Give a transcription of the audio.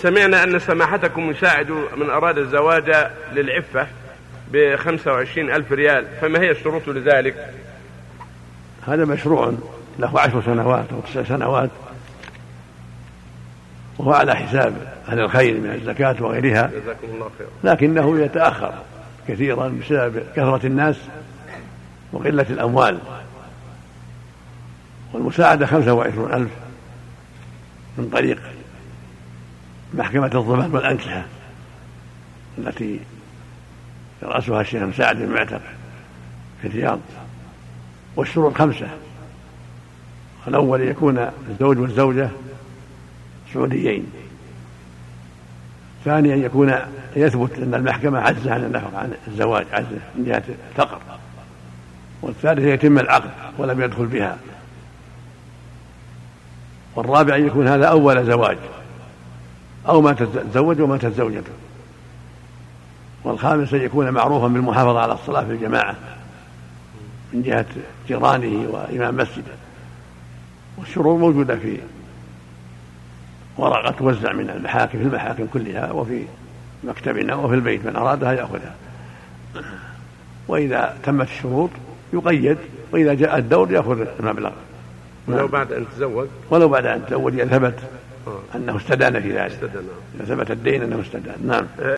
سمعنا أن سماحتكم يساعد من أراد الزواج للعفة ب25,000 ريال، فما هي الشروط لذلك؟ هذا مشروع له 10 سنوات أو 9 سنوات، وهو على حساب أهل الخير من الزكاة وغيرها، جزاكم الله خير. لكنه يتأخر كثيرا بسبب كثرة الناس وقلة الأموال. والمساعدة 25,000 من طريق محكمة الضمان والأنكحة التي يرأسها الشيخ مساعد المعتق في الرياض. والشروط 5: الأول يكون الزوج والزوجة سعوديين. ثانيا يكون يثبت أن المحكمة عجزة عن الزواج، عجزة من جهة الفقر. والثالث يتم العقد ولم يدخل بها. والرابع يكون هذا أول زواج أو ما تتزوج وما تتزوجته. والخامس يكون معروفا بالمحافظة على الصلاة في الجماعة من جهة جيرانه وإمام مسجده. والشروط موجودة في ورقة توزع من المحاكم في المحاكم كلها وفي مكتبنا وفي البيت، من أرادها يأخذها. وإذا تمت الشروط يقيد، وإذا جاء الدور يأخذ المبلغ. ولو بعد أن تزوج، ولو بعد أن تزوج إذا ثبت أنه استدان في ذلك، إذا ثبت الدين أنه استدان. نعم.